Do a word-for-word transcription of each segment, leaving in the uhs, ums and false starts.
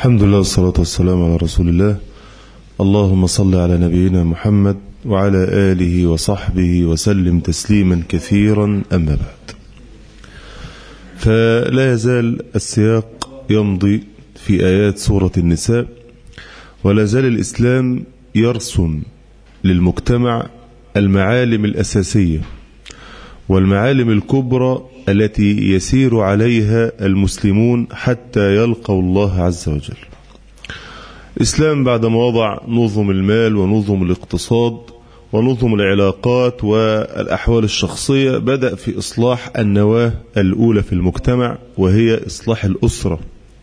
الحمد لله والصلاة والسلام على رسول الله. اللهم صل على نبينا محمد وعلى آله وصحبه وسلم تسليما كثيرا. أما بعد، فلا يزال السياق يمضي في آيات سورة النساء، ولا زال الإسلام يرسم للمجتمع المعالم الأساسية والمعالم الكبرى التي يسير عليها المسلمون حتى يلقوا الله عز وجل. الإسلام بعدما وضع نظم المال ونظم الاقتصاد ونظم العلاقات والأحوال الشخصية، بدأ في إصلاح النواة الأولى في المجتمع، وهي إصلاح الأسرة.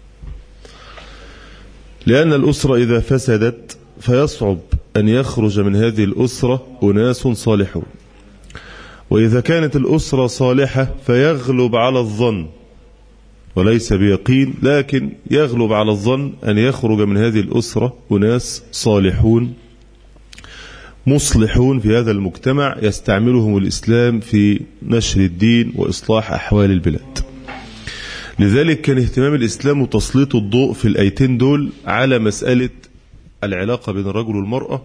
لأن الأسرة إذا فسدت فيصعب أن يخرج من هذه الأسرة أناس صالحون، وإذا كانت الأسرة صالحة فيغلب على الظن، وليس بيقين لكن يغلب على الظن أن يخرج من هذه الأسرة أناس صالحون مصلحون في هذا المجتمع، يستعملهم الإسلام في نشر الدين وإصلاح أحوال البلاد. لذلك كان اهتمام الإسلام وتسليط الضوء في الآيتين دول على مسألة العلاقة بين الرجل والمرأة.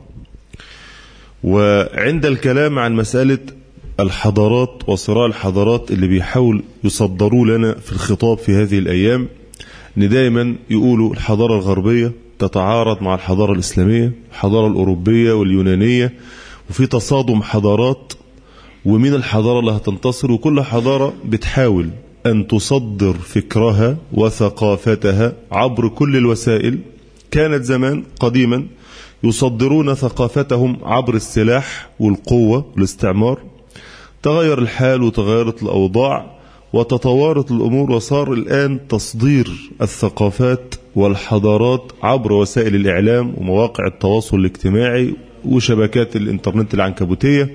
وعند الكلام عن مسألة الحضارات وصراع الحضارات اللي بيحاول يصدروا لنا في الخطاب في هذه الأيام، ان دايما يقولوا الحضارة الغربية تتعارض مع الحضارة الإسلامية، الحضارة الأوروبية واليونانية، وفي تصادم حضارات، ومين الحضارة اللي هتنتصر؟ وكل حضارة بتحاول أن تصدر فكرها وثقافتها عبر كل الوسائل. كانت زمان قديما يصدرون ثقافتهم عبر السلاح والقوة والاستعمار. تغير الحال وتغيرت الأوضاع وتطورت الأمور، وصار الآن تصدير الثقافات والحضارات عبر وسائل الإعلام ومواقع التواصل الاجتماعي وشبكات الإنترنت العنكبوتية،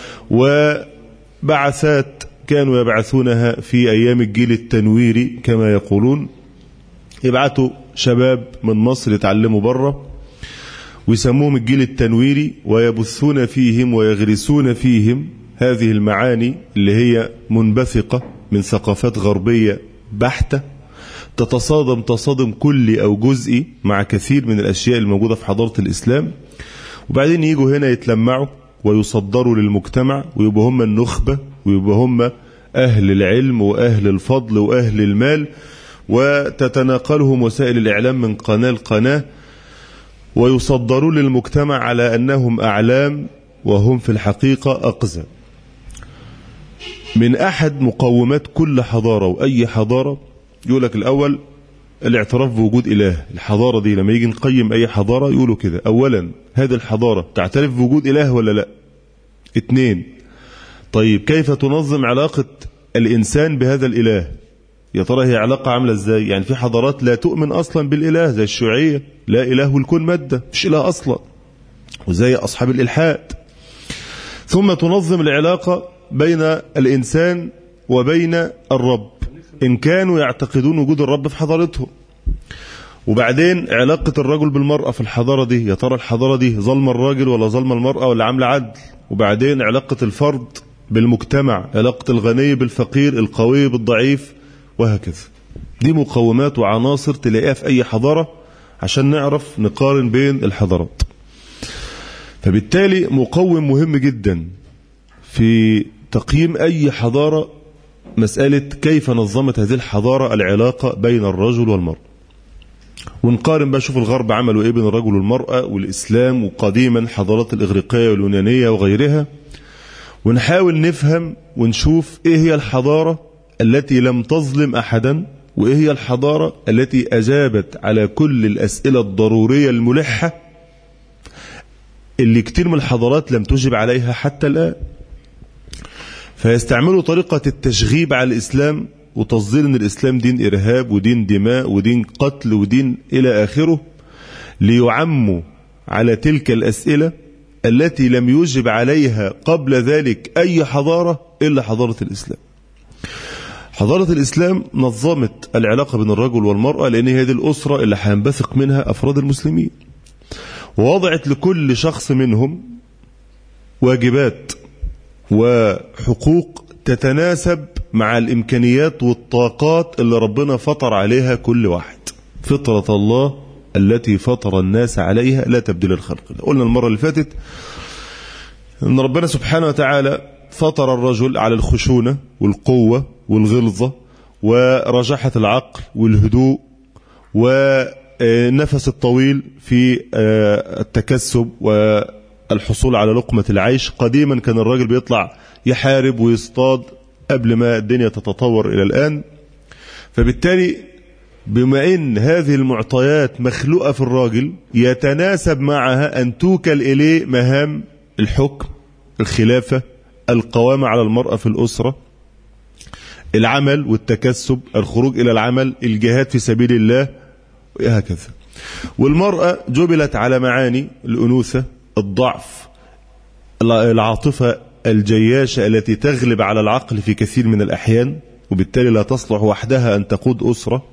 وبعثات كانوا يبعثونها في أيام الجيل التنويري كما يقولون. يبعثوا شباب من مصر يتعلموا بره ويسموهم الجيل التنويري، ويبثون فيهم ويغرسون فيهم هذه المعاني اللي هي منبثقة من ثقافات غربية بحتة، تتصادم تصادم كلي أو جزئي مع كثير من الأشياء الموجودة في حضارة الإسلام. وبعدين يجوا هنا يتلمعوا ويصدروا للمجتمع، ويبقوا هم النخبة، ويبقوا هم أهل العلم وأهل الفضل وأهل المال، وتتناقلهم وسائل الإعلام من قناة لقناة، ويصدروا للمجتمع على أنهم أعلام وهم في الحقيقة أقزام. من أحد مقومات كل حضارة وأي حضارة يقولك الأول الاعتراف بوجود إله. الحضارة دي لما يجي نقيم أي حضارة يقولوا كده: أولا هذه الحضارة تعترف بوجود إله ولا لا؟ اثنين، طيب كيف تنظم علاقة الإنسان بهذا الإله؟ يا ترى هي علاقة عاملة ازاي؟ يعني في حضارات لا تؤمن أصلا بالإله زي الشيوعية، لا إله والكون مادة، مش إله أصلا، وزي أصحاب الإلحاد. ثم تنظم العلاقة بين الإنسان وبين الرب إن كانوا يعتقدون وجود الرب في حضارتهم. وبعدين علاقة الرجل بالمرأة في الحضارة دي، يا ترى الحضارة دي ظلم الراجل ولا ظلم المرأة ولا عاملة عدل؟ وبعدين علاقة الفرد بالمجتمع، علاقة الغني بالفقير، القوي بالضعيف، وهكذا. دي مقومات وعناصر تلاقيها في أي حضارة عشان نعرف نقارن بين الحضارات. فبالتالي مقوم مهم جدا في تقييم أي حضارة مسألة كيف نظمت هذه الحضارة العلاقة بين الرجل والمرأة. ونقارن بقى، شوف الغرب عملوا إيه بين الرجل والمرأة والإسلام، وقديما حضارات الإغريقية واليونانية وغيرها، ونحاول نفهم ونشوف إيه هي الحضارة التي لم تظلم أحدا، وإيه هي الحضارة التي أجابت على كل الأسئلة الضرورية الملحة اللي كتير من الحضارات لم تجب عليها حتى الآن. فيستعملوا طريقة التشغيب على الإسلام وتصدير أن الإسلام دين إرهاب ودين دماء ودين قتل ودين إلى آخره، ليعموا على تلك الأسئلة التي لم يجب عليها قبل ذلك أي حضارة إلا حضارة الإسلام. حضارة الإسلام نظمت العلاقة بين الرجل والمرأة، لأن هذه الأسرة اللي هينبثق منها أفراد المسلمين، ووضعت لكل شخص منهم واجبات وحقوق تتناسب مع الإمكانيات والطاقات اللي ربنا فطر عليها كل واحد. فطرة الله التي فطر الناس عليها لا تبديل لخلق الله. قلنا المرة اللي فاتت أن ربنا سبحانه وتعالى فطر الرجل على الخشونة والقوة والغلظة ورجحة العقل والهدوء والنفس الطويل في التكسب والحصول على لقمة العيش. قديما كان الرجل بيطلع يحارب ويصطاد قبل ما الدنيا تتطور إلى الآن. فبالتالي بما إن هذه المعطيات مخلوقة في الراجل يتناسب معها أن توكل إليه مهام الحكم، الخلافة، القوامة على المرأة في الأسرة، العمل والتكسب، الخروج إلى العمل، الجهاد في سبيل الله وهكذا. والمرأة جبلت على معاني الأنوثة، الضعف، العاطفة الجياشة التي تغلب على العقل في كثير من الأحيان، وبالتالي لا تصلح وحدها أن تقود أسرة.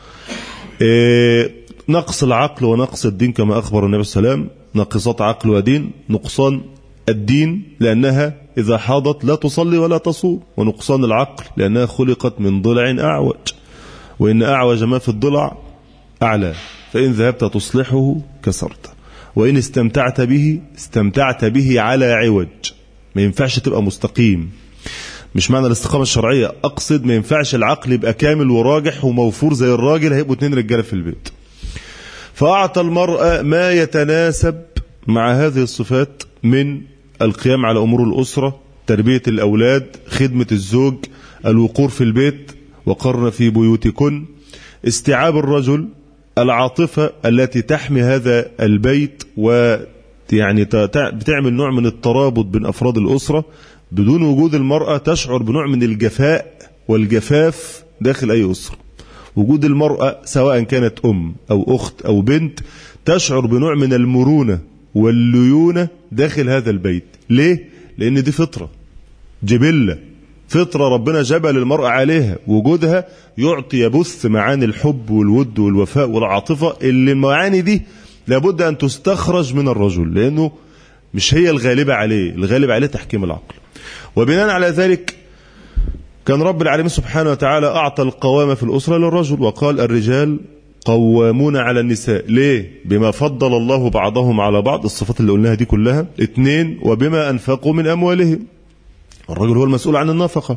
نقص العقل ونقص الدين كما أخبر النبي صلى الله عليه وسلم، ناقصات عقل ودين، نقصان الدين لأنها إذا حاضت لا تصلي ولا تصوم، ونقصان العقل لأنها خلقت من ضلع أعوج، وإن أعوج ما في الضلع أعلى، فإن ذهبت تصلحه كسرته، وإن استمتعت به استمتعت به على عوج. ما ينفعش تبقى مستقيم، مش معنى الاستقامة الشرعية، أقصد ما ينفعش العقل يبقى كامل وراجح وموفور زي الراجل، هيبقوا اتنين رجالة في البيت. فأعطى المرأة ما يتناسب مع هذه الصفات من القيام على أمور الأسرة، تربية الأولاد، خدمة الزوج، الوقور في البيت، وقرن في بيوتكن، استيعاب الرجل، العاطفة التي تحمي هذا البيت ويعني بتعمل نوع من الترابط بين أفراد الأسرة. بدون وجود المرأة تشعر بنوع من الجفاء والجفاف داخل أي أسرة. وجود المرأة سواء كانت أم أو أخت أو بنت تشعر بنوع من المرونة والليونة داخل هذا البيت. ليه؟ لأن دي فطرة، جبلة، فطرة ربنا جبل المرأة عليها. وجودها يعطي يبث معاني الحب والود والوفاء والعاطفة، اللي المعاني دي لابد أن تستخرج من الرجل، لأنه مش هي الغالبة عليه، الغالب عليه تحكيم العقل. وبناء على ذلك كان رب العالمين سبحانه وتعالى أعطى القوامة في الأسرة للرجل، وقال الرجال قوامون على النساء. ليه؟ بما فضل الله بعضهم على بعض، الصفات اللي قلناها دي كلها. اثنين، وبما أنفقوا من أموالهم، الرجل هو المسؤول عن النفقة.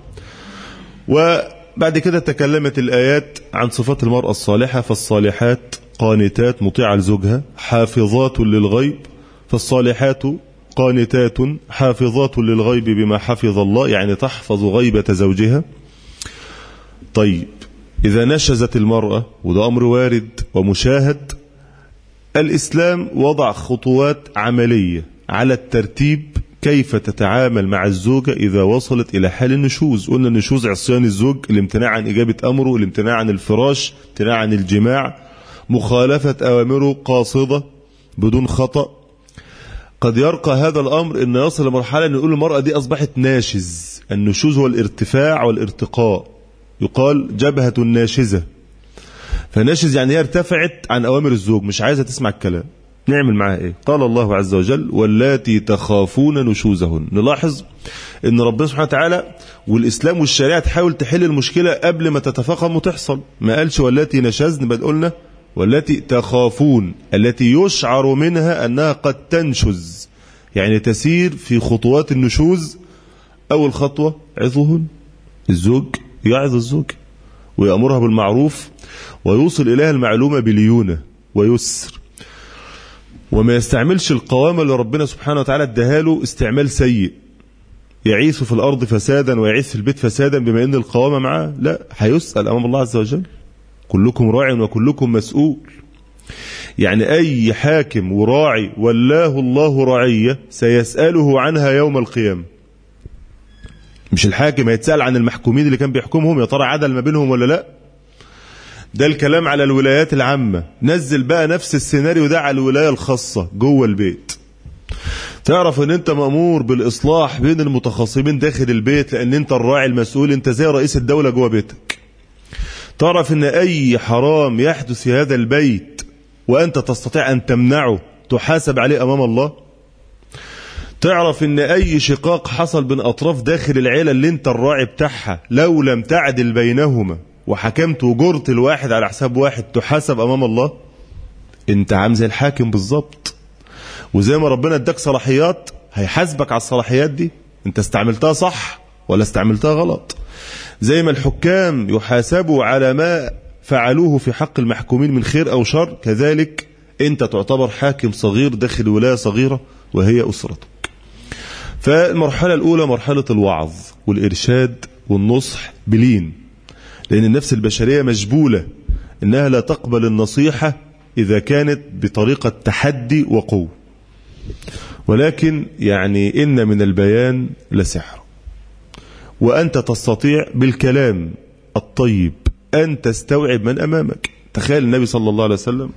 وبعد كده تكلمت الآيات عن صفات المرأة الصالحة، فالصالحات قانتات مطيعة لزوجها، حافظات للغيب، فالصالحات قانتات حافظات للغيب بما حفظ الله، يعني تحفظ غيبة زوجها. طيب إذا نشزت المرأة، وده أمر وارد ومشاهد، الإسلام وضع خطوات عملية على الترتيب كيف تتعامل مع الزوجة إذا وصلت إلى حال النشوز. قلنا النشوز عصيان الزوج، الامتناع عن إجابة أمره، الامتناع عن الفراش، الامتناع عن الجماع، مخالفة أوامره قاصدة بدون خطأ. قد يرقى هذا الأمر إن يصل لمرحلة أن نقول المرأة دي أصبحت ناشز. النشوز هو الارتفاع والارتقاء، يقال جبهة الناشزة. فناشز يعني هي ارتفعت عن أوامر الزوج، مش عايزة تسمع الكلام. نعمل معها إيه؟ قال الله عز وجل واللاتي تخافون نشوزهن. نلاحظ إن ربنا سبحانه وتعالى والإسلام والشريعة تحاول تحل المشكلة قبل ما تتفاقم وتحصل. ما قالش واللاتي نشزن، بل قلنا والتي تخافون، التي يشعر منها أنها قد تنشز، يعني تسير في خطوات النشوز. أول خطوة عظهن، الزوج يعظ الزوج ويأمرها بالمعروف ويوصل إليها المعلومة بليونة ويسر، وما يستعملش القوامة اللي ربنا سبحانه وتعالى اداهاله استعمال سيء يعيث في الأرض فسادا ويعيث في البيت فسادا بما أن القوامة معاه. لا، هيسأل أمام الله عز وجل، كلكم راع وكلكم مسؤول. يعني أي حاكم وراعي ولاه الله رعية سيسأله عنها يوم القيامة. مش الحاكم هيتسأل عن المحكومين اللي كان بيحكمهم، يا ترى عدل ما بينهم ولا لا. ده الكلام على الولايات العامة. نزل بقى نفس السيناريو ده على الولاية الخاصة جوه البيت. تعرف ان انت مأمور بالإصلاح بين المتخاصمين داخل البيت، لأن انت الراعي المسؤول، انت زي رئيس الدولة جوه بيتك. تعرف ان اي حرام يحدث في هذا البيت وانت تستطيع ان تمنعه تحاسب عليه امام الله. تعرف ان اي شقاق حصل بين اطراف داخل العيلة اللي انت الراعي بتاعها، لو لم تعدل بينهما وحكمت وجرت الواحد على حساب واحد تحاسب امام الله. انت عامل زي الحاكم بالظبط، وزي ما ربنا اداك صلاحيات هيحاسبك على الصلاحيات دي، انت استعملتها صح ولا استعملتها غلط. زي ما الحكام يحاسبوا على ما فعلوه في حق المحكومين من خير أو شر، كذلك أنت تعتبر حاكم صغير داخل ولاية صغيرة وهي أسرتك. فالمرحلة الأولى مرحلة الوعظ والإرشاد والنصح بلين، لأن النفس البشرية مجبولة إنها لا تقبل النصيحة إذا كانت بطريقة تحدي وقوة، ولكن يعني إن من البيان لسحر، وأنت تستطيع بالكلام الطيب أن تستوعب من أمامك. تخيل النبي صلى الله عليه وسلم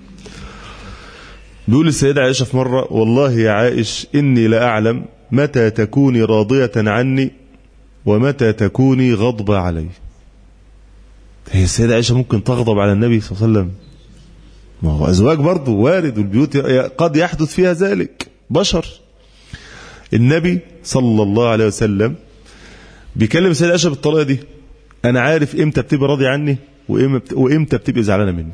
بيقول للسيدة عائشة في مرة: والله يا عائش إني لا أعلم متى تكوني راضية عني ومتى تكوني غضبة علي. هي السيدة عائشة ممكن تغضب على النبي صلى الله عليه وسلم؟ ما هو أزواج برضه وارد، والبيوت قد يحدث فيها ذلك، بشر. النبي صلى الله عليه وسلم بيكلم السيدة عائشة بالطريقة دي: أنا عارف إمتى بتبقى راضي عني وإمتى بتبقى زعلانة مني.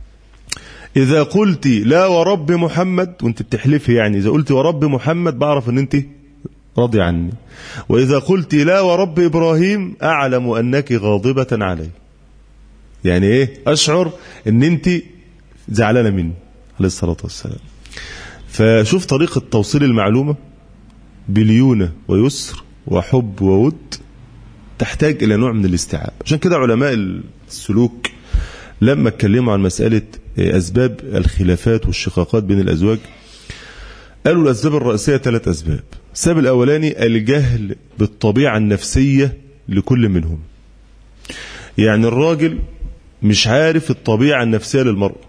إذا قلت لا ورب محمد وأنت بتحلفي، يعني إذا قلت ورب محمد بعرف أن أنت راضي عني، وإذا قلت لا ورب إبراهيم أعلم أنك غاضبة علي. يعني إيه؟ أشعر أن أنت زعلانة مني عليه الصلاة والسلام. فشوف طريقة توصيل المعلومة بليونة ويسر وحب وود، تحتاج إلى نوع من الاستيعاب. عشان كده علماء السلوك لما اتكلموا عن مسألة أسباب الخلافات والشقاقات بين الأزواج قالوا الأسباب الرئيسية ثلاث أسباب. السبب الأولاني الجهل بالطبيعة النفسية لكل منهم. يعني الراجل مش عارف الطبيعة النفسية للمرأة،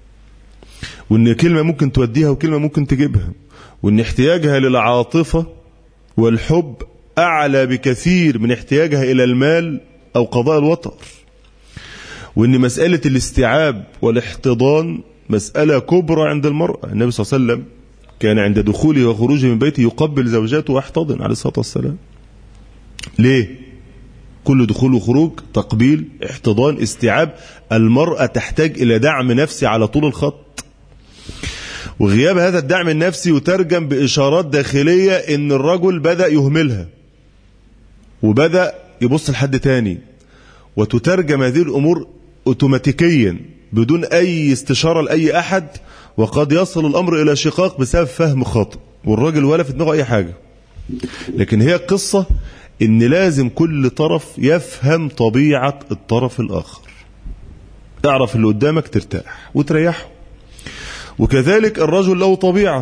وإن كلمة ممكن توديها وكلمة ممكن تجيبها، وإن احتياجها للعاطفة والحب أعلى بكثير من احتياجها إلى المال أو قضاء الوطر، وإن مسألة الاستيعاب والاحتضان مسألة كبرى عند المرأة. النبي صلى الله عليه وسلم كان عند دخوله وخروجه من بيته يقبل زوجاته ويحتضن عليه الصلاة والسلام. ليه؟ كل دخول وخروج تقبيل، احتضان، استيعاب. المرأة تحتاج إلى دعم نفسي على طول الخط، وغياب هذا الدعم النفسي يترجم بإشارات داخلية إن الرجل بدأ يهملها وبدأ يبص لحد تاني، وتترجم هذه الأمور أوتوماتيكيا بدون أي استشارة لأي أحد، وقد يصل الأمر إلى شقاق بسبب فهم خاطئ، والراجل ولا في دماغه أي حاجة. لكن هي قصة إن لازم كل طرف يفهم طبيعة الطرف الآخر، اعرف اللي قدامك ترتاح وتريحه. وكذلك الرجل له طبيعة،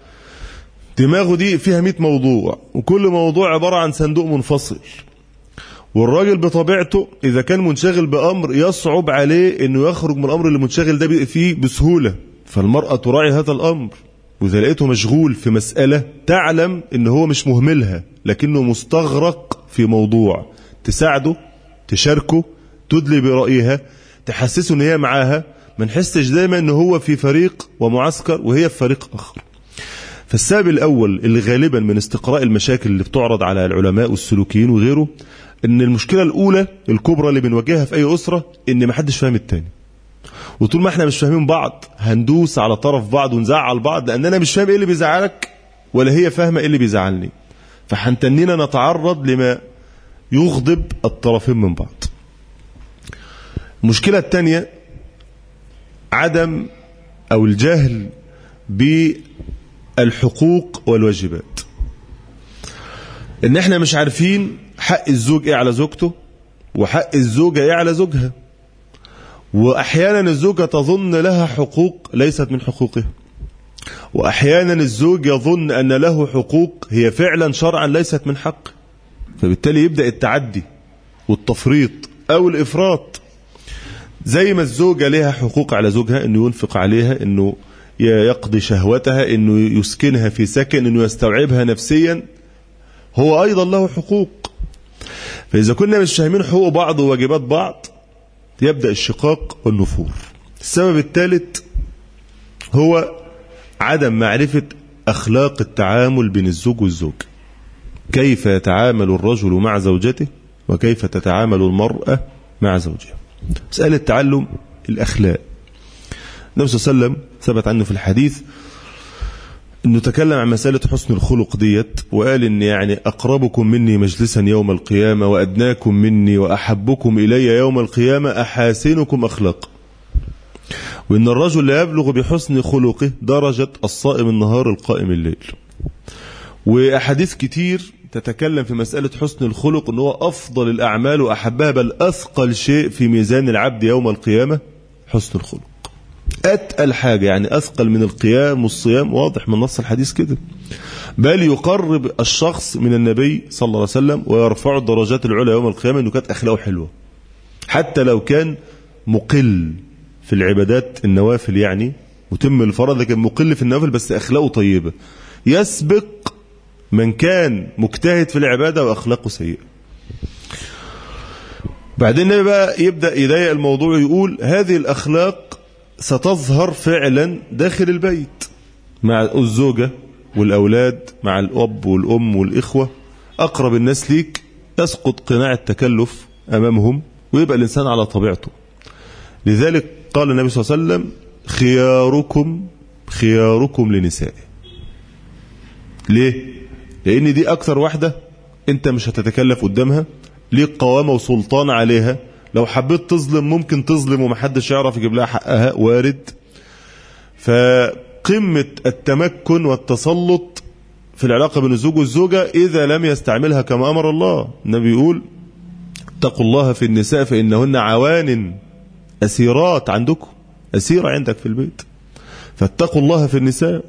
دماغه دي فيها مئة موضوع، وكل موضوع عبارة عن صندوق منفصل. والراجل بطبيعته إذا كان منشغل بأمر يصعب عليه إنه يخرج من الأمر اللي منشغل ده فيه بسهولة، فالمرأة تراعي هذا الأمر. وإذا لقيته مشغول في مسألة تعلم إن هو مش مهملها، لكنه مستغرق في موضوع، تساعده، تشاركه، تدلي برأيها، تحسسه إن هي معاها، ما نحسش دايما إن هو في فريق ومعسكر وهي في فريق آخر. فالسبب الأول اللي غالبا من استقراء المشاكل اللي بتعرض على العلماء والسلوكيين وغيره، إن المشكلة الأولى الكبرى اللي بنواجهها في أي أسرة إن ما حدش فاهم التاني. وطول ما احنا مش فاهمين بعض هندوس على طرف بعض ونزعل بعض، لأن أنا مش فاهم إيه اللي بيزعلك ولا هي فاهمة إيه اللي بيزعلني، فحنتنينا نتعرض لما يغضب الطرفين من بعض. المشكلة الثانية عدم أو الجهل بالحقوق والواجبات، إن احنا مش عارفين حق الزوج إيه على زوجته وحق الزوجة إيه على زوجها. وأحيانا الزوجة تظن لها حقوق ليست من حقوقها، وأحيانا الزوج يظن أن له حقوق هي فعلا شرعا ليست من حقه، فبالتالي يبدأ التعدي والتفريط أو الإفراط. زي ما الزوجة لها حقوق على زوجها، أنه ينفق عليها، أنه يقضي شهوتها، أنه يسكنها في سكن، أنه يستوعبها نفسيا، هو أيضا له حقوق. فإذا كنا مش فاهمين حقوق بعض وواجبات بعض يبدأ الشقاق والنفور. السبب الثالث هو عدم معرفة أخلاق التعامل بين الزوج والزوج، كيف يتعامل الرجل مع زوجته وكيف تتعامل المرأة مع زوجها. مسألة تعلم الأخلاق، النبي صلى الله عليه وسلم ثبت عنه في الحديث انه تكلم عن مسألة حسن الخلق ديت، وقال ان يعني اقربكم مني مجلسا يوم القيامة وادناكم مني واحبكم الي يوم القيامة احاسنكم اخلاقا، وان الرجل لا يبلغ بحسن خلقه درجة الصائم النهار القائم الليل. واحاديث كتير تتكلم في مسألة حسن الخلق ان هو افضل الاعمال واحبها، بل اثقل شيء في ميزان العبد يوم القيامة حسن الخلق. أتقل حاجة، يعني أثقل من القيام والصيام، واضح من نص الحديث كده، بل يقرب الشخص من النبي صلى الله عليه وسلم ويرفع الدرجات العلى يوم القيامة إنه كانت أخلاقه حلوة، حتى لو كان مقل في العبادات النوافل، يعني متم الفرض لكن مقل في النوافل بس أخلاقه طيبة، يسبق من كان مجتهد في العبادة وأخلاقه سيئة. بعدين النبي بقى يبدأ يضيق الموضوع ويقول هذه الأخلاق ستظهر فعلا داخل البيت مع الزوجة والأولاد، مع الأب والأم والإخوة، أقرب الناس ليك يسقط قناع التكلف أمامهم ويبقى الإنسان على طبيعته. لذلك قال النبي صلى الله عليه وسلم خياركم خياركم لنسائه. ليه؟ لأن دي أكثر واحدة أنت مش هتتكلف قدامها، ليك قوامة وسلطان عليها، لو حبيت تظلم ممكن تظلم ومحدش يعرف يجيب لها حقها، وارد. فقمة التمكن والتسلط في العلاقة بين الزوج والزوجة إذا لم يستعملها كما أمر الله. النبي يقول اتقوا الله في النساء فإنهن عوان أسيرات عندكم، أسيرة عندك في البيت، فاتقوا الله في النساء.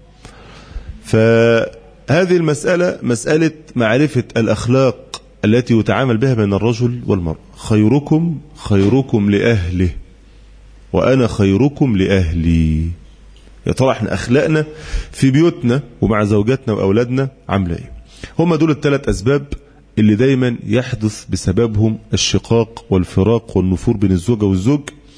فهذه المسألة مسألة معرفة الأخلاق التي يتعامل بها بين الرجل والمرأة. خيركم خيركم لأهله وأنا خيركم لأهلي. يا ترى احنا أخلاقنا في بيوتنا ومع زوجاتنا وأولادنا عاملة ايه؟ هم دول الثلاث أسباب اللي دايما يحدث بسببهم الشقاق والفراق والنفور بين الزوجة والزوج.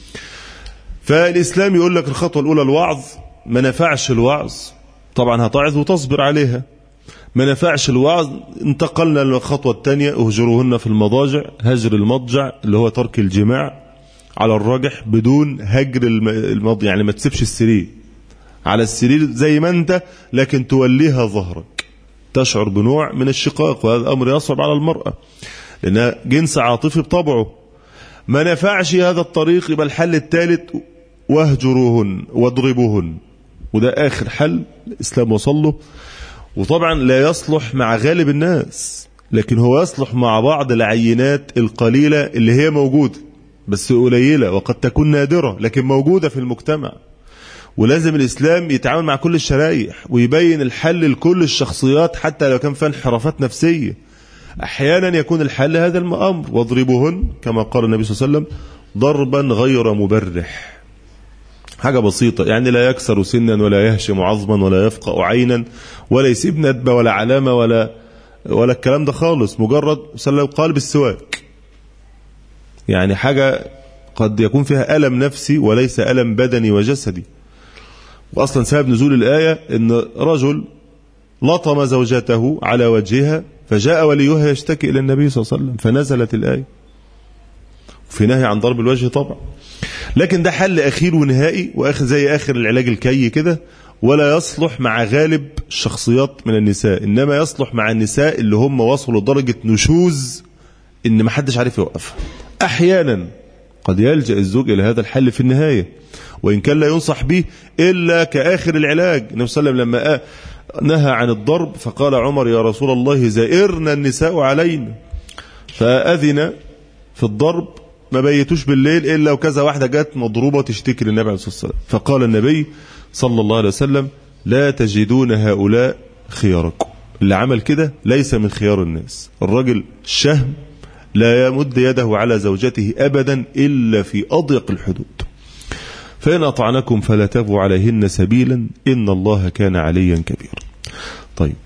فالإسلام يقول لك الخطوة الأولى الوعظ، ما نفعش الوعظ طبعا هتعظ وتصبر عليها، ما نفعش الوعظ انتقلنا للخطوة الثانية اهجروهن في المضاجع، هجر المضجع اللي هو ترك الجماع على الراجح بدون هجر المضجع، يعني ما تسيبش السرير على السرير زي ما انت لكن توليها ظهرك، تشعر بنوع من الشقاق، وهذا أمر يصعب على المرأة لأنها جنس عاطفي بطبعه. ما نفعش هذا الطريق يبقى الحل الثالث واهجروهن واضربوهن، وده آخر حل الإسلام وصل له. وطبعا لا يصلح مع غالب الناس، لكن هو يصلح مع بعض العينات القليلة اللي هي موجودة بس قليلة وقد تكون نادرة لكن موجودة في المجتمع. ولازم الإسلام يتعامل مع كل الشرائح ويبين الحل لكل الشخصيات حتى لو كان فيها انحرافات نفسية. أحيانا يكون الحل هذا الأمر، واضربوهن كما قال النبي صلى الله عليه وسلم ضربا غير مبرح، حاجة بسيطة، يعني لا يكسر سنا ولا يهشم عظما ولا يفقأ عينا ولا يسيب ندبة ولا علامة ولا ولا الكلام ده خالص، مجرد صلى الله عليه وسلم قال بالسواك، يعني حاجة قد يكون فيها ألم نفسي وليس ألم بدني وجسدي. وأصلا سبب نزول الآية أن رجل لطم زوجته على وجهها فجاء وليها يشتكي إلى النبي صلى الله عليه وسلم فنزلت الآية، وفي نهي عن ضرب الوجه طبعا، لكن ده حل أخير ونهائي وآخر زي آخر العلاج الكي كده، ولا يصلح مع غالب الشخصيات من النساء، إنما يصلح مع النساء اللي هم وصلوا لدرجة نشوز إن ما حدش عارف يوقفها. أحيانا قد يلجأ الزوج إلى هذا الحل في النهاية وإن كان لا ينصح به إلا كآخر العلاج. النبي صلى الله عليه وسلم لما نهى عن الضرب فقال عمر يا رسول الله زائرنا النساء علينا، فأذن في الضرب، ما بيتوش بالليل إلا وكذا واحدة جت مضروبة تشتكي للنبي عليه الصلاة والسلام، فقال النبي صلى الله عليه وسلم لا تجدون هؤلاء خياركم. اللي عمل كده ليس من خيار الناس. الرجل الشهم لا يمد يده على زوجته أبدا إلا في أضيق الحدود. فإن أطعنكم فلا تبغوا عليهن سبيلا إن الله كان عليا كبيرا. طيب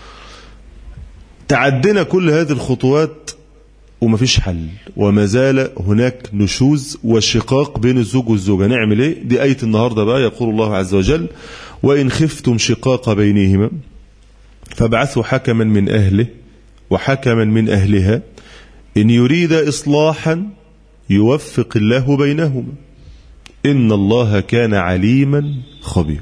تعدنا كل هذه الخطوات ومفيش حل، وما زال هناك نشوز وشقاق بين الزوج والزوجة، نعمل ايه؟ دي آية النهاردة بقى. يقول الله عز وجل وإن خفتم شقاق بينهما فابعثوا حكما من أهله وحكما من أهلها إن يريد إصلاحا يوفق الله بينهما. إن الله كان عليما خبيرا.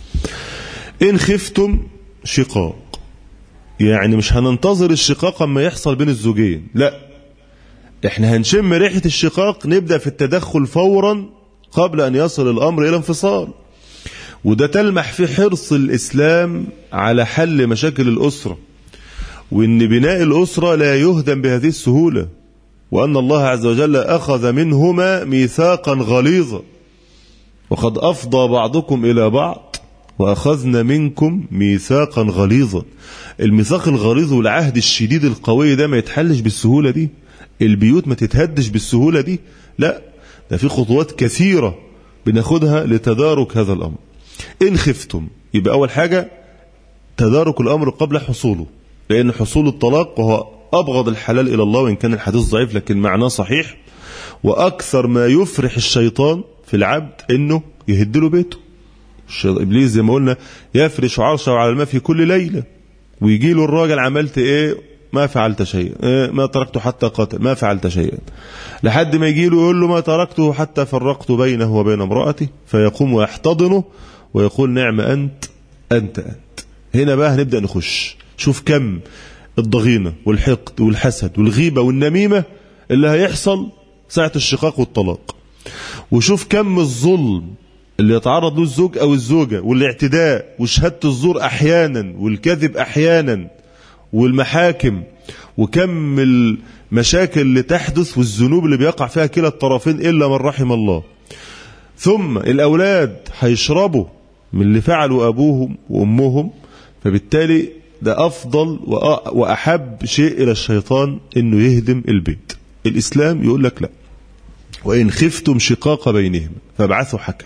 إن خفتم شقاق، يعني مش هننتظر الشقاق اما يحصل بين الزوجين، لا، احنا هنشم ريحة الشقاق نبدأ في التدخل فورا قبل أن يصل الأمر إلى انفصال. وده تلمح في حرص الإسلام على حل مشاكل الأسرة، وإن بناء الأسرة لا يهدم بهذه السهولة، وأن الله عز وجل أخذ منهما ميثاقا غليظا، وقد أفضى بعضكم إلى بعض وأخذنا منكم ميثاقا غليظا. الميثاق الغليظ والعهد الشديد القوي ده ما يتحلش بالسهولة دي، البيوت ما تتهدش بالسهولة دي، لا، ده في خطوات كثيرة بناخدها لتدارك هذا الأمر. إن خفتم، يبقى أول حاجة تدارك الأمر قبل حصوله، لأن حصول الطلاق وهو أبغض الحلال إلى الله، وإن كان الحديث ضعيف لكن معناه صحيح، وأكثر ما يفرح الشيطان في العبد إنه يهدله بيته. إبليس زي ما قلنا يفرش عرشه على الماء في كل ليلة، ويجي له الراجل عملت إيه؟ ما فعلت شيئا، إيه؟ ما تركته حتى قتل، ما فعلت شيئا، لحد ما يجي له يقول له ما تركته حتى فرقت بينه وبين امرأته، فيقوم ويحتضنه ويقول نعم أنت أنت أنت. هنا بقى هنبدأ نخش، شوف كم الضغينة والحقد والحسد والغيبة والنميمة اللي هيحصل ساعة الشقاق والطلاق، وشوف كم الظلم اللي يتعرض له الزوج أو الزوجة، والاعتداء وشهادة الزور أحيانا والكذب أحيانا والمحاكم، وكم المشاكل اللي تحدث والذنوب اللي بيقع فيها كلا الطرفين إلا من رحم الله. ثم الأولاد هيشربوا من اللي فعلوا أبوهم وأمهم، فبالتالي ده أفضل وأحب شيء إلى الشيطان إنه يهدم البيت. الإسلام يقول لك لا، وإن خفتم شقاق بينهم فابعثوا حكم.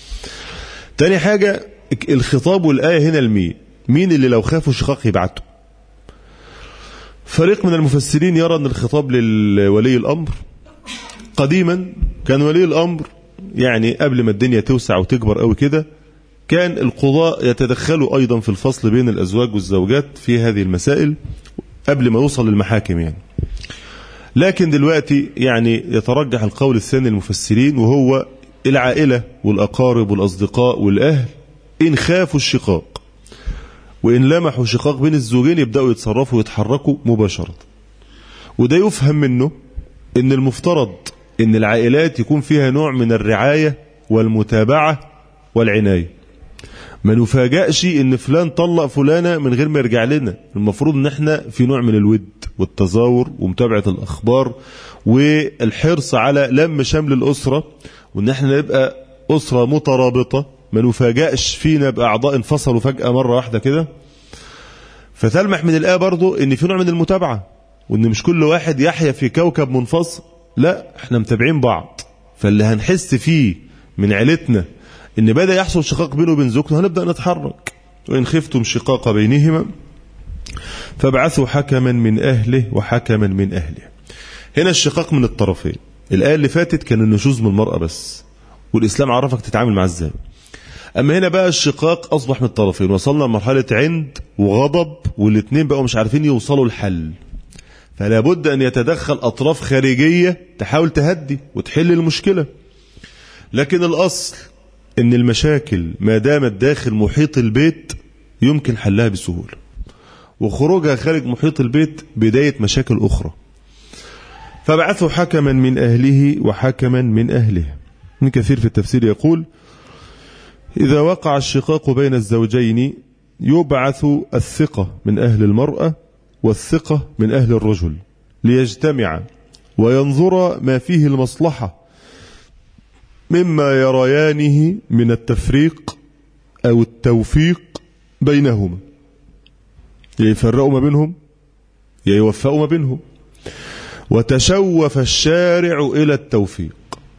تاني حاجة الخطاب والآية هنا المين مين اللي لو خافوا شقاق يبعتوا؟ فريق من المفسرين يرى أن الخطاب لولي الأمر. قديما كان ولي الأمر يعني قبل ما الدنيا توسع وتكبر قوي كده، كان القضاء يتدخلوا أيضا في الفصل بين الأزواج والزوجات في هذه المسائل قبل ما يوصل للمحاكم يعني. لكن دلوقتي يعني يترجح القول الثاني للمفسرين، وهو العائلة والأقارب والأصدقاء والأهل إن خافوا الشقاق وإن لمحوا شقاق بين الزوجين يبدأوا يتصرفوا ويتحركوا مباشرة. وده يفهم منه إن المفترض إن العائلات يكون فيها نوع من الرعاية والمتابعة والعناية. ما نفاجأش إن فلان طلق فلانة من غير ما يرجع لنا، المفروض إن احنا في نوع من الود والتزاور ومتابعة الأخبار والحرص على لم شمل الأسرة، وإن احنا نبقى أسرة مترابطة، ما نفاجأش فينا بأعضاء انفصلوا فجأة مرة واحدة كده. فتلمح من الآية برضو إن في نوع من المتابعة، وإن مش كل واحد يحيا في كوكب منفصل، لا، احنا متابعين بعض. فاللي هنحس فيه من عيلتنا إن بدأ يحصل شقاق بينه وبين زوجته هنبدأ نتحرك. وإن خفتم شقاق بينهما فابعثوا حكما من أهله وحكما من أهله. هنا الشقاق من الطرفين. الآية اللي فاتت كان النشوز من المرأة بس، والإسلام عرفك تتعامل مع ازاي. أما هنا بقى الشقاق أصبح من الطرفين، وصلنا لمرحلة عند وغضب، والاثنين بقوا مش عارفين يوصلوا الحل، فلا بد أن يتدخل أطراف خارجية تحاول تهدي وتحل المشكلة. لكن الأصل إن المشاكل ما دامت داخل محيط البيت يمكن حلها بسهولة، وخروجها خارج محيط البيت بداية مشاكل أخرى. فبعثوا حكما من أهله وحكما من أهله. ابن كثير في التفسير يقول إذا وقع الشقاق بين الزوجين يبعث الثقة من أهل المرأة والثقة من أهل الرجل ليجتمع وينظر ما فيه المصلحة مما يريانه من التفريق أو التوفيق بينهما، يفرقوا ما بينهم يوفقوا ما بينهم. وتشوف الشارع إلى التوفيق.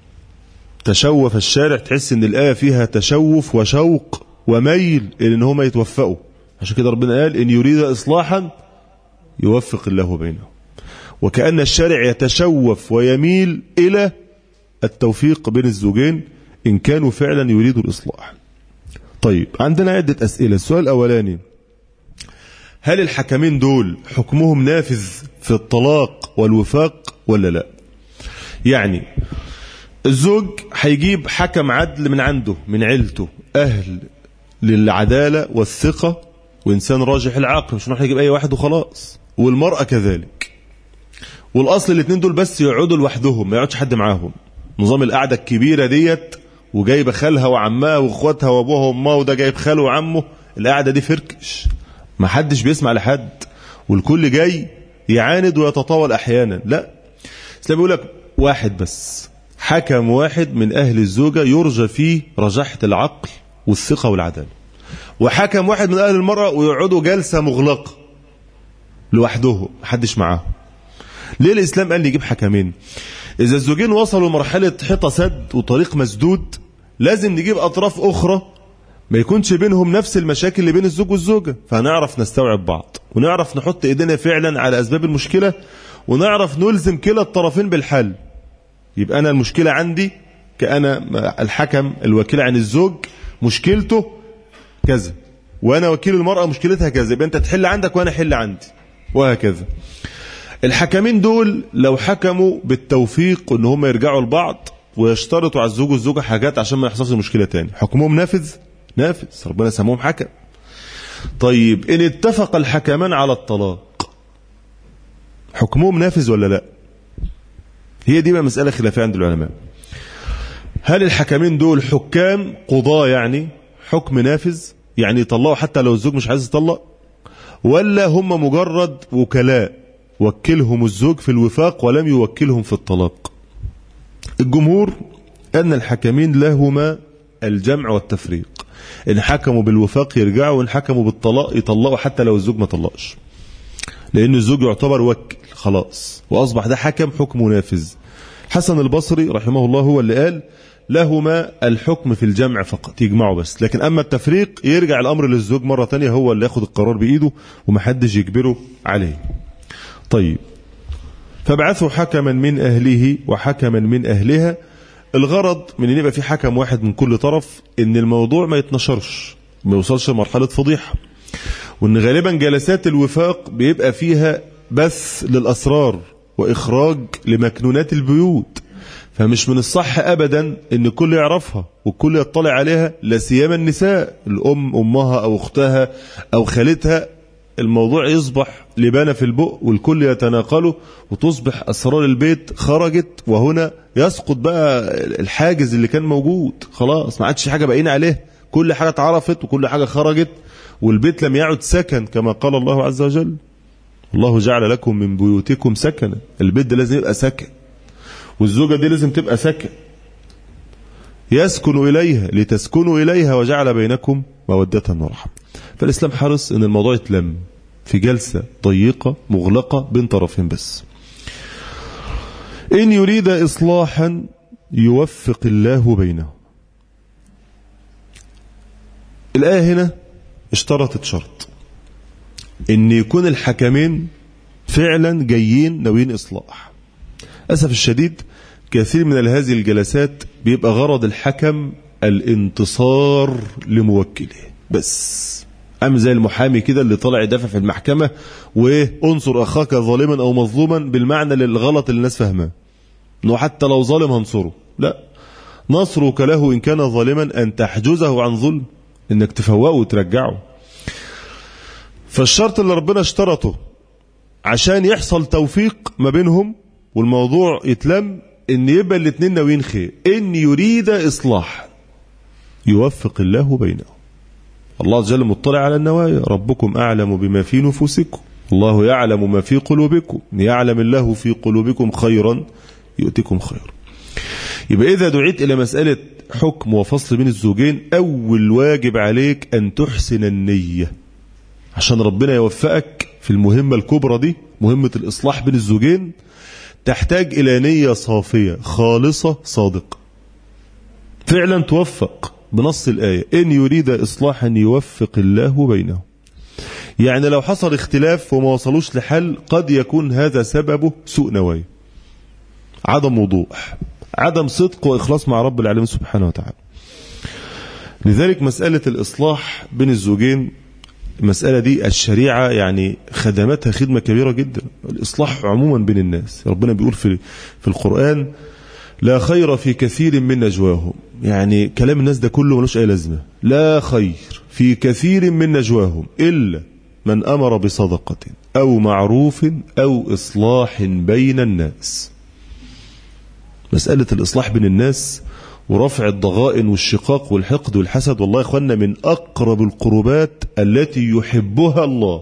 تشوف الشارع، تحس ان الآية فيها تشوف وشوق وميل إلى ان هم يتوفقوا. عشان كده ربنا قال إن يريد إصلاحا يوفق الله بينهم. وكأن الشارع يتشوف ويميل إلى التوفيق بين الزوجين إن كانوا فعلا يريدوا الإصلاح. طيب عندنا عدة أسئلة. السؤال الأولاني، هل الحكمين دول حكمهم نافذ في الطلاق والوفاق ولا لا؟ يعني الزوج هيجيب حكم عدل من عنده من عيلته، أهل للعدالة والثقة وإنسان راجح العقل، مش نروح نجيب أي واحد وخلاص. والمرأة كذلك. والأصل الاثنين دول بس يقعدوا لوحدهم، ما يقعدش حد معاهم. نظام القعدة الكبيرة ديت وجايب خالها وعمها واخواتها وابوها وامها وده جايب خاله وعمه، القعدة دي فركش، ما حدش بيسمع لحد والكل جاي يعاند ويتطاول أحيانا. لا، الإسلام بيقول لك واحد بس، حكم واحد من أهل الزوجة يرجى فيه رجاحة العقل والثقة والعدالة، وحكم واحد من أهل المرأة ويقعدوا جلسة مغلقة لوحدهم محدش معاهم. ليه الإسلام قال لي يجيب حكمين؟ إذا الزوجين وصلوا لمرحلة حيطة سد وطريق مسدود لازم نجيب أطراف أخرى ما يكونش بينهم نفس المشاكل اللي بين الزوج والزوجة، فهنعرف نستوعب بعض ونعرف نحط إيدينا فعلا على أسباب المشكلة ونعرف نلزم كلا الطرفين بالحل. يبقى أنا المشكلة عندي كأنا الحكم الوكيل عن الزوج مشكلته كذا، وأنا وكيل المرأة مشكلتها كذا، يبقى أنت تحل عندك وأنا أحل عندي، وهكذا. الحكمين دول لو حكموا بالتوفيق ان هم يرجعوا لبعض ويشترطوا على الزوج والزوجة حاجات عشان ما يحصلش مشكلة تاني، حكمهم نافذ نافذ، ربنا سموهم حكم. طيب ان اتفق الحكمان على الطلاق حكمهم نافذ ولا لا؟ هي دي بقى مسألة خلافية عند العلماء. هل الحكمين دول حكام قضاة يعني حكم نافذ يعني يطلقوا حتى لو الزوج مش عايز يطلق، ولا هم مجرد وكلاء وكلهم الزوج في الوفاق ولم يوكلهم في الطلاق؟ الجمهور أن الحكمين لهما الجمع والتفريق، إن حكموا بالوفاق يرجعوا وإن حكموا بالطلاق يطلقوا حتى لو الزوج ما طلقش، لأن الزوج يعتبر وكل خلاص وأصبح ده حكم حكم نافذ. حسن البصري رحمه الله هو اللي قال لهما الحكم في الجمع فقط، يجمعوا بس، لكن أما التفريق يرجع الأمر للزوج مرة تانية، هو اللي ياخد القرار بإيده ومحدش يجبره عليه. طيب، فابعثوا حكما من أهله وحكما من أهلها. الغرض من ان يبقى في حكم واحد من كل طرف ان الموضوع ما يتنشرش، ما يوصلش لمرحلة فضيحة، وان غالبا جلسات الوفاق بيبقى فيها بث للأسرار وإخراج لمكنونات البيوت، فمش من الصح أبدا ان الكل يعرفها والكل يطلع عليها، لا سيما النساء، الأم أمها أو أختها أو خالتها. الموضوع يصبح لبانة في البؤ والكل يتناقله وتصبح أسرار البيت خرجت، وهنا يسقط بقى الحاجز اللي كان موجود، خلاص ما عادش حاجة باقيين عليه، كل حاجة اتعرفت وكل حاجة خرجت والبيت لم يعد سكن كما قال الله عز وجل: الله جعل لكم من بيوتكم سكنا. البيت ده لازم يبقى سكن، والزوجة دي لازم تبقى سكن يسكن إليها لتسكنوا إليها وجعل بينكم مودة ورحمة. فالإسلام حرص ان الموضوع يتلم في جلسة ضيقة مغلقة بين طرفين بس. إن يريد إصلاحا يوفق الله بينه. الآية هنا اشترطت شرط ان يكون الحكمين فعلا جايين ناويين إصلاح. أسف الشديد كثير من هذه الجلسات بيبقى غرض الحكم الانتصار لموكله بس، أم زي المحامي كده اللي طلع يدافع في المحكمة وانصر أخاك ظالما أو مظلوما بالمعنى للغلط اللي الناس فاهماه، إنه حتى لو ظالم هنصره. لا، نصرك له إن كان ظالما أن تحجزه عن ظلم، إنك تفوقه وترجعه. فالشرط اللي ربنا اشترطه عشان يحصل توفيق ما بينهم والموضوع يتلم إن يبقى الاثنين ناويين خير. إن يريد إصلاح يوفق الله بينهم. الله عز وجل مطلع على النوايا: ربكم أعلم بما في نفوسكم الله يعلم ما في قلوبكم يعلم الله في قلوبكم خيرا يؤتكم خيرا. يبقى إذا دعيت إلى مسألة حكم وفصل بين الزوجين، أول واجب عليك أن تحسن النية عشان ربنا يوفقك في المهمة الكبرى دي، مهمة الإصلاح بين الزوجين. تحتاج إلى نية صافية خالصة صادقة فعلا توفق بنص الآية: إن يريد إصلاحا يوفق الله بينه. يعني لو حصل اختلاف وما وصلوش لحل قد يكون هذا سببه سوء نوايا، عدم وضوح، عدم صدق وإخلاص مع رب العالمين سبحانه وتعالى. لذلك مسألة الإصلاح بين الزوجين، المسألة دي الشريعة يعني خدمتها خدمة كبيرة جدا. الإصلاح عموما بين الناس، ربنا بيقول في في القرآن: لا خير في كثير من نجواهم، يعني كلام الناس ده كله ملوش أي لازمة. لا خير في كثير من نجواهم إلا من أمر بصدقة أو معروف أو إصلاح بين الناس. مسألة الإصلاح بين الناس ورفع الضغائن والشقاق والحقد والحسد، والله يا إخوانا من أقرب القربات التي يحبها الله،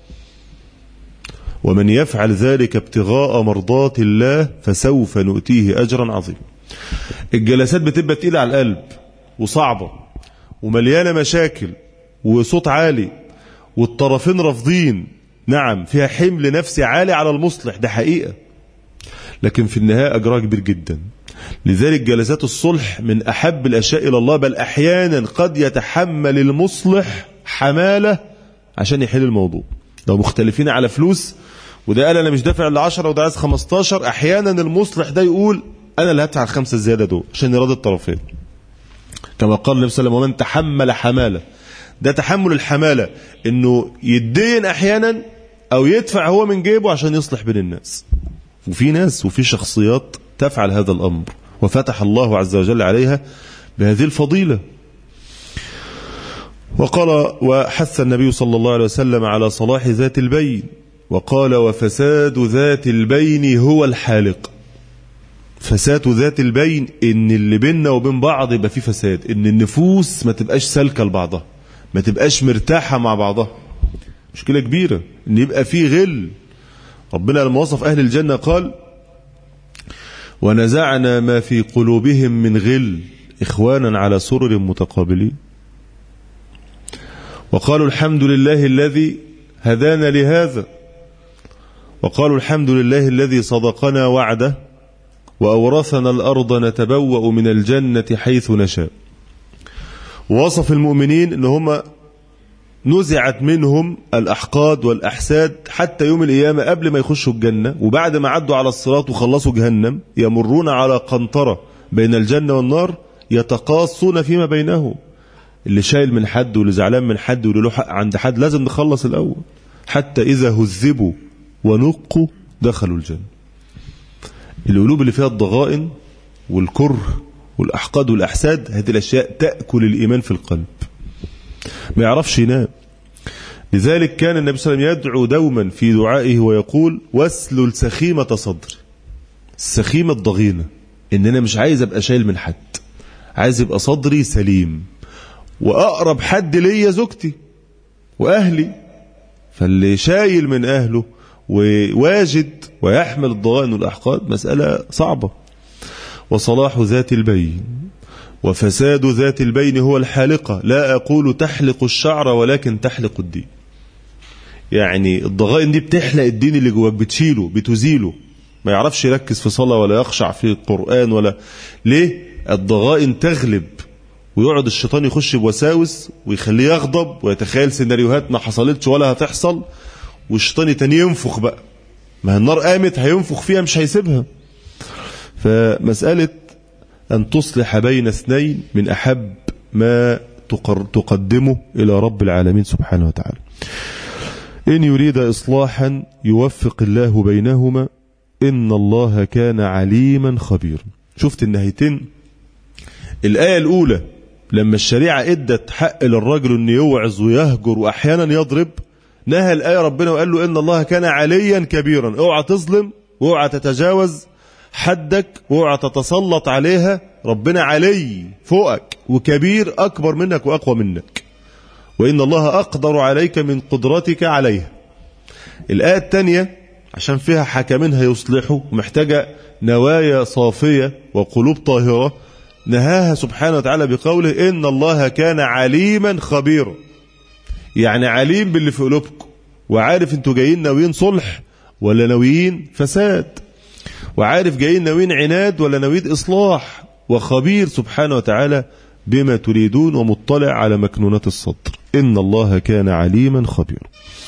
ومن يفعل ذلك ابتغاء مرضات الله فسوف نؤتيه أجرا عظيما. الجلسات بتبقى تقيلة على القلب وصعبة ومليانة مشاكل وصوت عالي والطرفين رافضين، نعم فيها حمل نفسي عالي على المصلح، ده حقيقة، لكن في النهاية أجرها كبير جدا. لذلك جلسات الصلح من أحب الأشياء إلى الله، بل أحيانا قد يتحمل المصلح حمالة عشان يحل الموضوع. لو مختلفين على فلوس وده قال أنا مش دافع لعشرة وده عايز خمستاشر، أحيانا المصلح ده يقول أنا اللي هدفع الخمسة الزيادة دول عشان يراضي الطرفين، كما قال النبي صلى الله عليه وسلم ومن تحمل حمالة. ده تحمل الحمالة، إنه يدين أحيانا أو يدفع هو من جيبه عشان يصلح بين الناس. وفي ناس وفي شخصيات تفعل هذا الأمر وفتح الله عز وجل عليها بهذه الفضيلة. وقال وحث النبي صلى الله عليه وسلم على صلاح ذات البين، وقال وفساد ذات البين هو الحالق. فساد ذات البين إن اللي بيننا وبين بعض يبقى فيه فساد، إن النفوس ما تبقاش سالكة لبعضها، ما تبقاش مرتاحة مع بعضها. مشكلة كبيرة إن يبقى فيه غل. ربنا لما وصف أهل الجنة قال ونزعنا ما في قلوبهم من غل إخوانا على سرر متقابلين. وقالوا الحمد لله الذي هدانا لهذا، وقالوا الحمد لله الذي صدقنا وعده وأورثنا الأرض نتبوأ من الجنة حيث نشاء. ووصف المؤمنين إن هم نزعت منهم الأحقاد والأحساد حتى يوم القيامة، قبل ما يخشوا الجنة وبعد ما عدوا على الصراط وخلصوا جهنم يمرون على قنطرة بين الجنة والنار يتقاصون فيما بينهم. اللي شايل من حد واللي زعلان من حد واللي له حق عند حد لازم نخلص الأول، حتى إذا هذبوا ونقوا دخلوا الجنة. القلوب اللي فيها الضغائن والكره والأحقاد والأحساد، هذه الأشياء تأكل الإيمان في القلب، ما يعرفش ينام. لذلك كان النبي صلى الله عليه وسلم يدعو دوما في دعائه ويقول واسلل سخيمة صدر. السخيمة الضغينة، إن أنا مش عايز أبقى شايل من حد، عايز يبقى صدري سليم، وأقرب حد ليا زوجتي وأهلي. فاللي شايل من أهله وواجد ويحمل الضغائن والأحقاد مسألة صعبة. وصلاح ذات البين وفساد ذات البين هو الحالقة. لا أقول تحلق الشعر ولكن تحلق الدين. يعني الضغائن دي بتحلق الدين اللي جواك، بتشيله بتزيله، ما يعرفش يركز في صلاة ولا يخشع في القرآن ولا ليه. الضغائن تغلب ويقعد الشيطان يخش بوساوس ويخليه يغضب ويتخيل سيناريوهات ما حصلتش ولا هتحصل، والشيطان تاني ينفخ بقى، ما النار قامت هينفخ فيها مش هيسيبها. فمسألة أن تصلح بين اثنين من أحب ما تقدمه إلى رب العالمين سبحانه وتعالى. إن يريد إصلاحا يوفق الله بينهما إن الله كان عليما خبيرا. شفت النهايتين؟ الآية الأولى لما الشريعة إدت حق للرجل أن يوعظ ويهجر وأحيانا يضرب، نهى الآية ربنا وقال له إن الله كان عليا كبيرا. اوعى تظلم واوعى تتجاوز حدك واوعى تتسلط عليها. ربنا علي فوقك وكبير أكبر منك وأقوى منك، وإن الله أقدر عليك من قدرتك عليها. الآية الثانية عشان فيها حكمين هيصلحوا محتاجة نوايا صافية وقلوب طاهرة، نهاها سبحانه وتعالى بقوله إن الله كان عليما خبيرا. يعني عليم باللي في قلوبكم وعارف انتوا جايين ناويين صلح ولا ناويين فساد، وعارف جايين ناويين عناد ولا ناويين إصلاح، وخبير سبحانه وتعالى بما تريدون ومطلع على مكنونات الصدر. إن الله كان عليما خبيرا.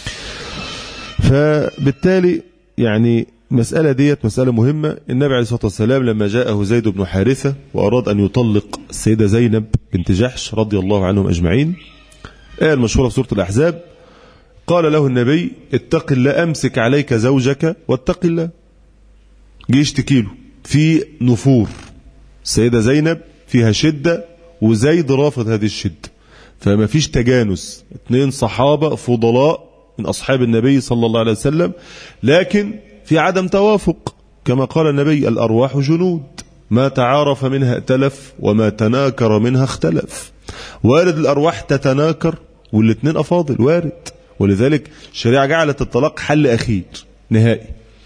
فبالتالي يعني مسألة ديت مسألة مهمة. النبي عليه الصلاة والسلام لما جاءه زيد بن حارثة وأراد أن يطلق السيدة زينب بنت جحش رضي الله عنهم أجمعين، آية المشهورة في سورة الأحزاب، قال له النبي اتق الله، أمسك عليك زوجك واتق الله. جه يشتكي له في نفور السيدة زينب فيها شدة وزيد رافض هذه الشدة، فما فيش تجانس، اثنين صحابة فضلاء من أصحاب النبي صلى الله عليه وسلم، لكن في عدم توافق كما قال النبي: الأرواح جنود، ما تعارف منها ائتلف وما تناكر منها اختلف. وارد الأرواح تتناكر والاثنين أفاضل، وارد، ولذلك الشريعة جعلت الطلاق حل أخير نهائي.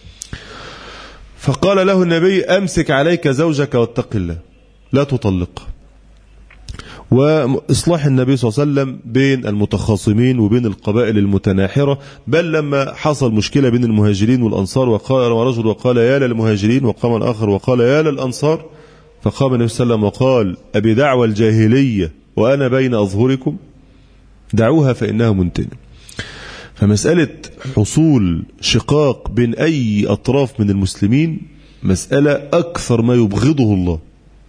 فقال له النبي: أمسك عليك زوجك واتق الله، لا تطلق. وإصلاح النبي صلى الله عليه وسلم بين المتخاصمين وبين القبائل المتناحرة، بل لما حصل مشكلة بين المهاجرين والأنصار وقال ورجل وقال يا للمهاجرين، وقام الآخر وقال يا للأنصار، فقام النبي صلى الله عليه وسلم وقال: أبي دعوى الجاهلية وأنا بين أظهركم، دعوها فإنها منتنة. فمسألة حصول شقاق بين أي أطراف من المسلمين مسألة أكثر ما يبغضه الله،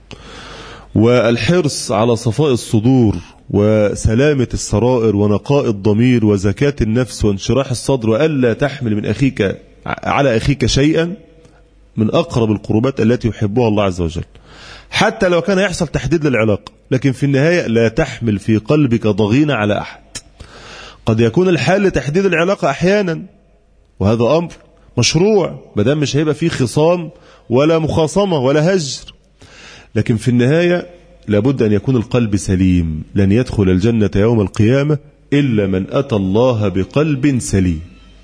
والحرص على صفاء الصدور وسلامة السرائر ونقاء الضمير وزكاة النفس وانشراح الصدر وألا تحمل من أخيك على أخيك شيئا من أقرب القربات التي يحبها الله عز وجل، حتى لو كان يحصل تحديد للعلاقة، لكن في النهاية لا تحمل في قلبك ضغينة على أحد. قد يكون الحال لتحديد العلاقة أحيانا، وهذا أمر مشروع مادام مش هيبقى فيه خصام ولا مخاصمة ولا هجر، لكن في النهاية لابد أن يكون القلب سليم. لن يدخل الجنة يوم القيامة إلا من أتى الله بقلب سليم.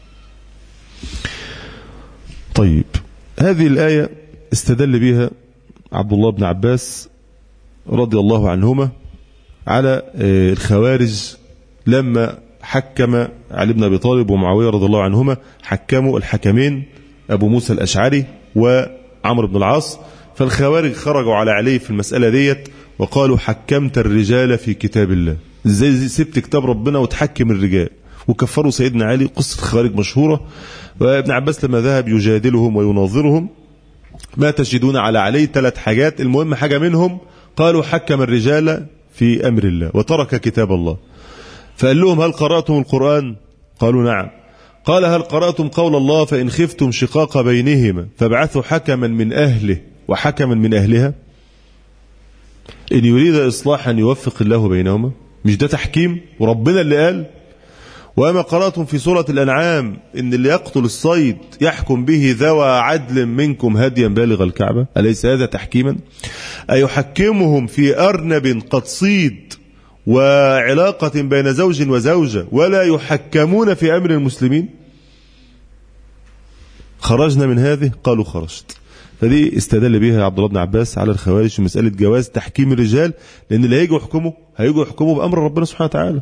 طيب، هذه الآية استدل بها عبد الله بن عباس رضي الله عنهما على الخوارج لما حكم علي بن أبي طالب ومعاوية رضي الله عنهما، حكموا الحكمين أبو موسى الأشعري وعمرو بن العاص. فالخوارج خرجوا على علي في المسألة ديت وقالوا: حكمت الرجال في كتاب الله، ازاي سبت كتاب ربنا وتحكم الرجال؟ وكفروا سيدنا علي. قصة الخوارج مشهورة. وابن عباس لما ذهب يجادلهم ويناظرهم: ما تجدون على علي؟ ثلاث حاجات، المهم حاجة منهم قالوا: حكم الرجال في أمر الله وترك كتاب الله. فقال لهم: هل قرأتم القرآن؟ قالوا: نعم. قال: هل قرأتم قول الله: فإن خفتم شقاق بينهما فابعثوا حكما من أهله وحكما من أهلها إن يريد إصلاحا يوفق الله بينهما؟ مش ده تحكيم؟ وربنا اللي قال: وما قرأتم في سورة الأنعام إن اللي يقتل الصيد يحكم به ذوى عدل منكم هديا بالغ الكعبة؟ أليس هذا تحكيما؟ أيحكمهم في أرنب قد صيد وعلاقة بين زوج وزوجة ولا يحكمون في أمر المسلمين؟ خرجنا من هذه؟ قالوا: خرجت. فدي استدل بها عبد الله بن عباس على الخوارج في مسألة جواز تحكيم الرجال، لأن اللي هيجوا يحكموا هيجوا يحكموا بأمر ربنا سبحانه وتعالى.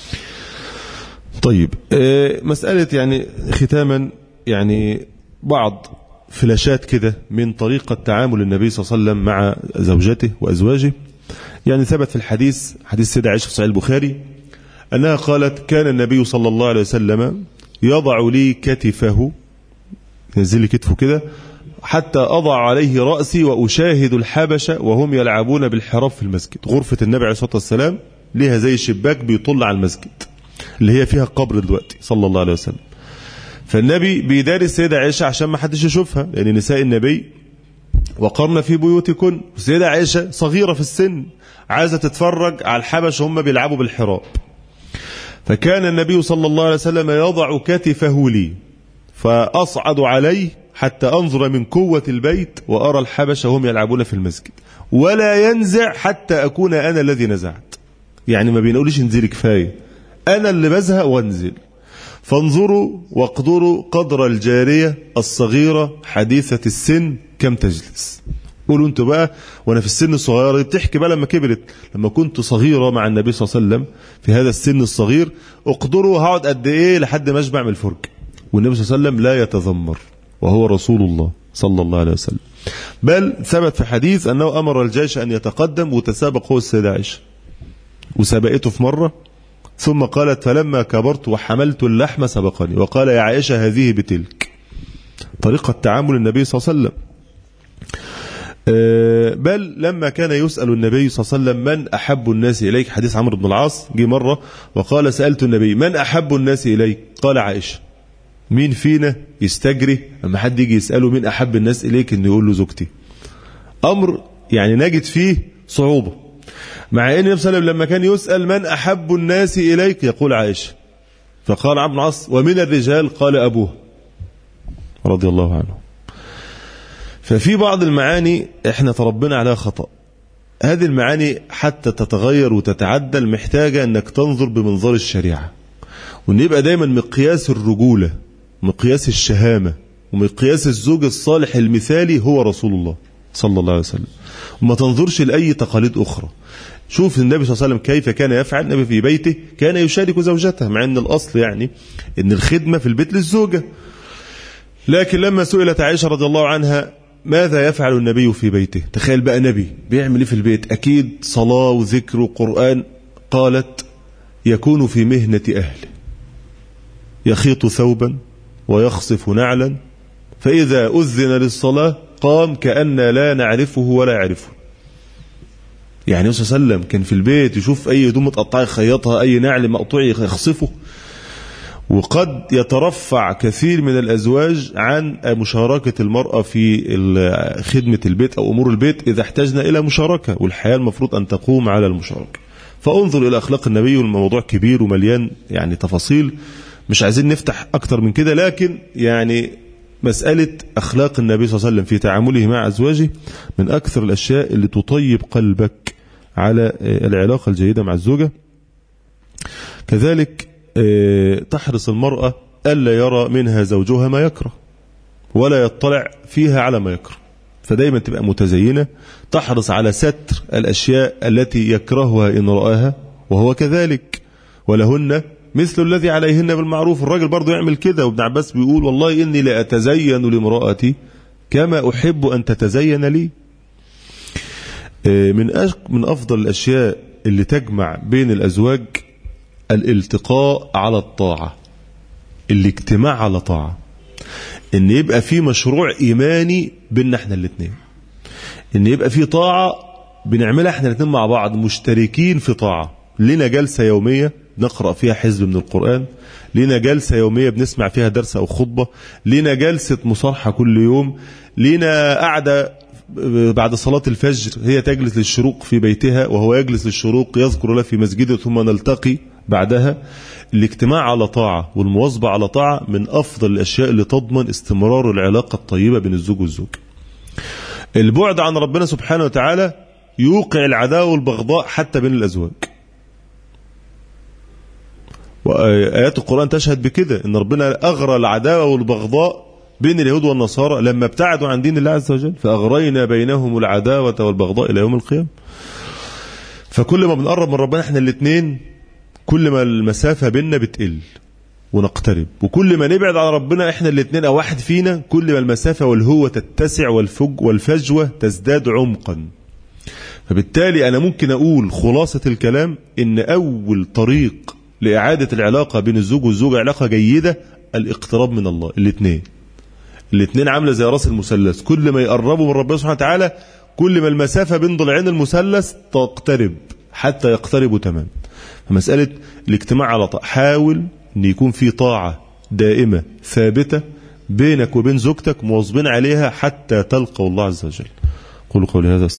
طيب، مسألة يعني ختاما، يعني بعض فلاشات كده من طريقة تعامل النبي صلى الله عليه وسلم مع زوجته وأزواجه. يعني ثبت في الحديث، حديث سيدة عائشة في صحيح البخاري، أنها قالت: كان النبي صلى الله عليه وسلم يضع لي كتفه، ينزل لي كتفه كده حتى أضع عليه رأسي وأشاهد الحبشة وهم يلعبون بالحراب في المسجد. غرفة النبي عليه الصلاة والسلام ليها زي شباك بيطل على المسجد اللي هي فيها القبر دلوقتي صلى الله عليه وسلم. فالنبي بيداري السيدة عائشة عشان ما حدش يشوفها، لأن نساء النبي وقرن في بيوتكن. السيدة عائشة صغيرة في السن عايزة تتفرج على الحبش هم بيلعبوا بالحراب. فكان النبي صلى الله عليه وسلم يضع كتفه لي فأصعد عليه حتى أنظر من قوة البيت وأرى الحبش هم يلعبون في المسجد، ولا ينزع حتى أكون أنا الذي نزعت. يعني ما بينقوليش انزلي كفاية، أنا اللي بزهق وانزل. فانظروا واقدروا قدر الجارية الصغيرة حديثة السن كم تجلس. قولوا انتوا بقى، وانا في السن الصغيرة بتحكي بقى لما كبرت، لما كنت صغيرة مع النبي صلى الله عليه وسلم في هذا السن الصغير، اقدروا هقعد قد ايه لحد ما اشبع من الفرج. والنبي صلى الله عليه وسلم لا يتذمر وهو رسول الله صلى الله عليه وسلم. بل ثبت في حديث أنه أمر الجيش أن يتقدم وتسابق هو السيدة عائشة، وسبقته في مرة، ثم قالت: فلما كبرت وحملت اللحم سبقني، وقال: يا عائشة هذه بتلك. طريقة تعامل النبي صلى الله عليه وسلم. بل لما كان يسأل النبي صلى الله عليه وسلم: من أحب الناس إليك؟ حديث عمرو بن العاص، جه مرة وقال: سألت النبي: من أحب الناس إليك؟ قال: عائشة. مين فينا يستجري اما حد يجي يسأله مين أحب الناس إليك إنه يقول له زوجتي؟ أمر يعني نجد فيه صعوبة، مع ان النبي صلى الله عليه وسلم لما كان يسأل من أحب الناس إليك يقول عائشة، فقال عبد العاص ومن الرجال قال أبوه رضي الله عنه. ففي بعض المعاني احنا تربينا عليها خطأ، هذه المعاني حتى تتغير وتتعدل محتاجة انك تنظر بمنظار الشريعة، وان يبقى دايما مقياس الرجولة مقياس الشهامة ومقياس الزوج الصالح المثالي هو رسول الله صلى الله عليه وسلم، وما تنظرش لأي تقاليد أخرى. شوف النبي صلى الله عليه وسلم كيف كان يفعل. النبي في بيته كان يشارك زوجته، مع ان الأصل يعني ان الخدمة في البيت للزوجة، لكن لما سئلت عائشة رضي الله عنها ماذا يفعل النبي في بيته، تخيل بقى نبي بيعمل ايه في البيت، أكيد صلاة وذكر وقرآن، قالت يكون في مهنة أهله، يخيط ثوبا ويخصف نعلا، فإذا أذن للصلاة قام كأن لا نعرفه ولا يعرفه. يعني صلى الله عليه وسلم كان في البيت يشوف أي هدوم متقطعة يخيطها، أي نعل مقطوع يخصفه. وقد يترفع كثير من الأزواج عن مشاركة المرأة في خدمة البيت أو أمور البيت إذا احتاجنا إلى مشاركة، والحياة المفروض أن تقوم على المشاركة. فانظر إلى أخلاق النبي، والموضوع كبير ومليان يعني تفاصيل، مش عايزين نفتح أكتر من كده، لكن يعني مسألة أخلاق النبي صلى الله عليه وسلم في تعامله مع أزواجه من أكثر الأشياء اللي تطيب قلبك على العلاقة الجيدة مع الزوجة. كذلك تحرص المرأة ألا يرى منها زوجها ما يكره ولا يطلع فيها على ما يكره، فدايما تبقى متزينة، تحرص على ستر الأشياء التي يكرهها إن رآها وهو كذلك، ولهن مثل الذي عليهن بالمعروف. الراجل برضو يعمل كده، وابن عباس بيقول والله إني لا أتزين لامرأتي كما أحب أن تتزين لي. من من أفضل الأشياء اللي تجمع بين الأزواج الالتقاء على الطاعة، الاجتماع على طاعة، ان يبقى في مشروع إيماني بيننا احنا الاثنين، ان يبقى في طاعة بنعملها احنا الاثنين مع بعض، مشتركين في طاعة. لنا جلسة يومية نقرأ فيها حزب من القرآن، لنا جلسة يومية بنسمع فيها درس أو خطبة، لنا جلسة مصارحة كل يوم، لنا قعدة بعد صلاة الفجر هي تجلس للشروق في بيتها وهو يجلس للشروق يذكر له في مسجده، ثم نلتقي بعدها. الاجتماع على طاعة والمواظبة على طاعة من أفضل الأشياء اللي تضمن استمرار العلاقة الطيبة بين الزوج والزوج. البعد عن ربنا سبحانه وتعالى يوقع العداوة والبغضاء حتى بين الأزواج، وآيات القرآن تشهد بكده، إن ربنا أغرى العداوة والبغضاء بين اليهود والنصارى لما ابتعدوا عن دين الله عز وجل، فأغرينا بينهم العداوة والبغضاء إلى يوم القيامة. فكل ما بنقرب من ربنا احنا الاثنين كل ما المسافة بيننا بتقل ونقترب، وكل ما نبعد عن ربنا احنا الاثنين او واحد فينا كل ما المسافة والهوة تتسع والفج والفجوة تزداد عمقا. فبالتالي انا ممكن اقول خلاصة الكلام ان اول طريق لإعادة العلاقة بين الزوج والزوجة علاقة جيدة الاقتراب من الله. الاثنين الاثنين عاملة زي راس المثلث، كل ما يقربوا من ربنا سبحانه وتعالى كل ما المسافة بين ضلعين المثلث تقترب حتى يقتربوا تمام. فمسألة الاجتماع على طاعة، حاول ان يكون في طاعة دائمة ثابتة بينك وبين زوجتك مواظبين عليها حتى تلقوا الله عز وجل. قولوا قولي هذا.